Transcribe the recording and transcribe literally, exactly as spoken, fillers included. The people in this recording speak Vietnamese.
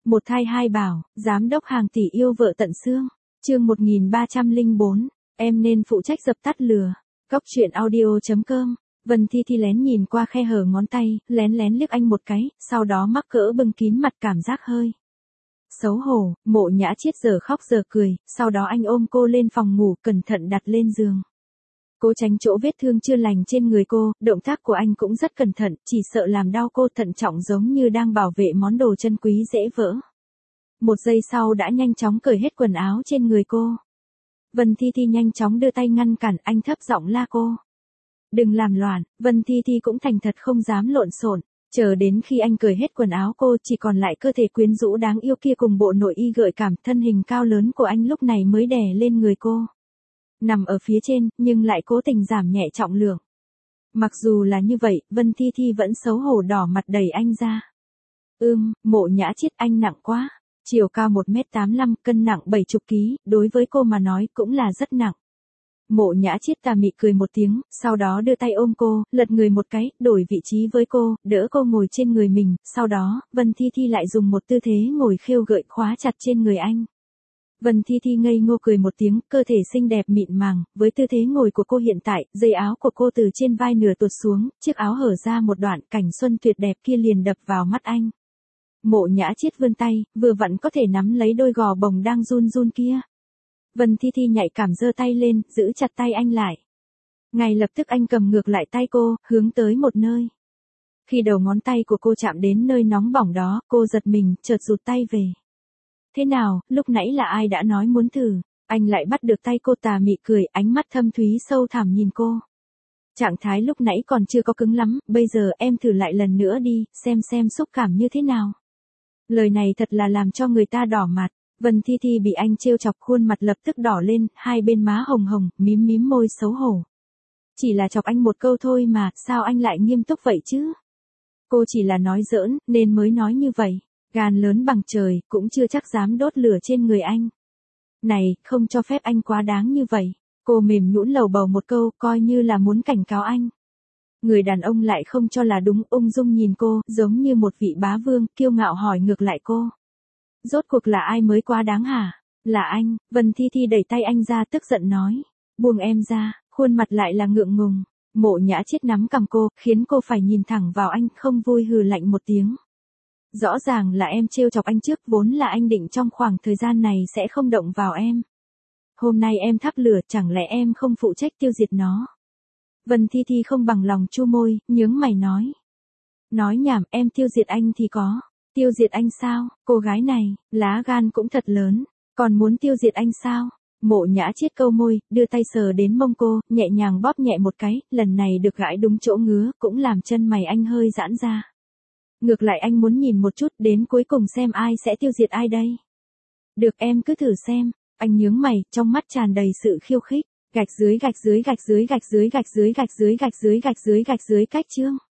Một thai hai bảo, giám đốc hàng tỷ yêu vợ tận xương. Chương một nghìn ba trăm lẻ bốn, em nên phụ trách dập tắt lửa. Góc truyện audio chấm com. Vân Thi Thi lén nhìn qua khe hở ngón tay, lén lén liếc anh một cái, sau đó mắc cỡ bưng kín mặt cảm giác hơi xấu hổ. Mộ Nhã Chiết giờ khóc giờ cười, sau đó anh ôm cô lên phòng ngủ, cẩn thận đặt lên giường. Cố tránh chỗ vết thương chưa lành trên người cô, động tác của anh cũng rất cẩn thận, chỉ sợ làm đau cô, thận trọng giống như đang bảo vệ món đồ chân quý dễ vỡ. Một giây sau đã nhanh chóng cởi hết quần áo trên người cô. Vân Thi Thi nhanh chóng đưa tay ngăn cản, anh thấp giọng la cô. Đừng làm loạn. Vân Thi Thi cũng thành thật không dám lộn xộn. Chờ đến khi anh cởi hết quần áo cô, chỉ còn lại cơ thể quyến rũ đáng yêu kia cùng bộ nội y gợi cảm, thân hình cao lớn của anh lúc này mới đè lên người cô. Nằm ở phía trên, nhưng lại cố tình giảm nhẹ trọng lượng. Mặc dù là như vậy, Vân Thi Thi vẫn xấu hổ đỏ mặt đẩy anh ra. Ưm, Mộ Nhã Chiết, anh nặng quá. Chiều cao một mét tám mươi lăm, cân nặng bảy mươi ki lô gam, đối với cô mà nói cũng là rất nặng. Mộ Nhã Chiết tà mị cười một tiếng, sau đó đưa tay ôm cô, lật người một cái, đổi vị trí với cô, đỡ cô ngồi trên người mình, sau đó, Vân Thi Thi lại dùng một tư thế ngồi khêu gợi khóa chặt trên người anh. Vân Thi Thi ngây ngô cười một tiếng, cơ thể xinh đẹp mịn màng, với tư thế ngồi của cô hiện tại, dây áo của cô từ trên vai nửa tuột xuống, chiếc áo hở ra một đoạn, cảnh xuân tuyệt đẹp kia liền đập vào mắt anh. Mộ Nhã Chiết vươn tay, vừa vặn có thể nắm lấy đôi gò bồng đang run run kia. Vân Thi Thi nhạy cảm giơ tay lên, giữ chặt tay anh lại. Ngay lập tức anh cầm ngược lại tay cô, hướng tới một nơi. Khi đầu ngón tay của cô chạm đến nơi nóng bỏng đó, cô giật mình, chợt rụt tay về. Thế nào, lúc nãy là ai đã nói muốn thử? Anh lại bắt được tay cô, tà mị cười, ánh mắt thâm thúy sâu thẳm nhìn cô. Trạng thái lúc nãy còn chưa có cứng lắm, bây giờ em thử lại lần nữa đi, xem xem xúc cảm như thế nào. Lời này thật là làm cho người ta đỏ mặt. Vân Thi Thi bị anh trêu chọc, khuôn mặt lập tức đỏ lên, hai bên má hồng hồng, mím mím môi xấu hổ. Chỉ là chọc anh một câu thôi mà, sao anh lại nghiêm túc vậy chứ? Cô chỉ là nói giỡn, nên mới nói như vậy. Gan lớn bằng trời, cũng chưa chắc dám đốt lửa trên người anh. Này, không cho phép anh quá đáng như vậy. Cô mềm nhũn lầu bầu một câu, coi như là muốn cảnh cáo anh. Người đàn ông lại không cho là đúng, ung dung nhìn cô, giống như một vị bá vương, kiêu ngạo hỏi ngược lại cô. Rốt cuộc là ai mới quá đáng hả? Là anh. Vân Thi Thi đẩy tay anh ra, tức giận nói. Buông em ra. Khuôn mặt lại là ngượng ngùng. Mộ Nhã Chiết nắm cằm cô, khiến cô phải nhìn thẳng vào anh, không vui hừ lạnh một tiếng. Rõ ràng là em trêu chọc anh trước, vốn là anh định trong khoảng thời gian này sẽ không động vào em. Hôm nay em thắp lửa, chẳng lẽ em không phụ trách tiêu diệt nó? Vân Thi Thi không bằng lòng chu môi, nhướng mày nói. Nói nhảm, em tiêu diệt anh thì có. Tiêu diệt anh sao? Cô gái này, lá gan cũng thật lớn. Còn muốn tiêu diệt anh sao? Mộ Nhã Chiết câu môi, đưa tay sờ đến mông cô, nhẹ nhàng bóp nhẹ một cái, lần này được gãi đúng chỗ ngứa, cũng làm chân mày anh hơi giãn ra. Ngược lại anh muốn nhìn một chút, đến cuối cùng xem ai sẽ tiêu diệt ai đây. Được, em cứ thử xem. Anh nhướng mày, trong mắt tràn đầy sự khiêu khích. Gạch dưới gạch dưới gạch dưới gạch dưới gạch dưới gạch dưới gạch dưới gạch dưới gạch dưới cách chương.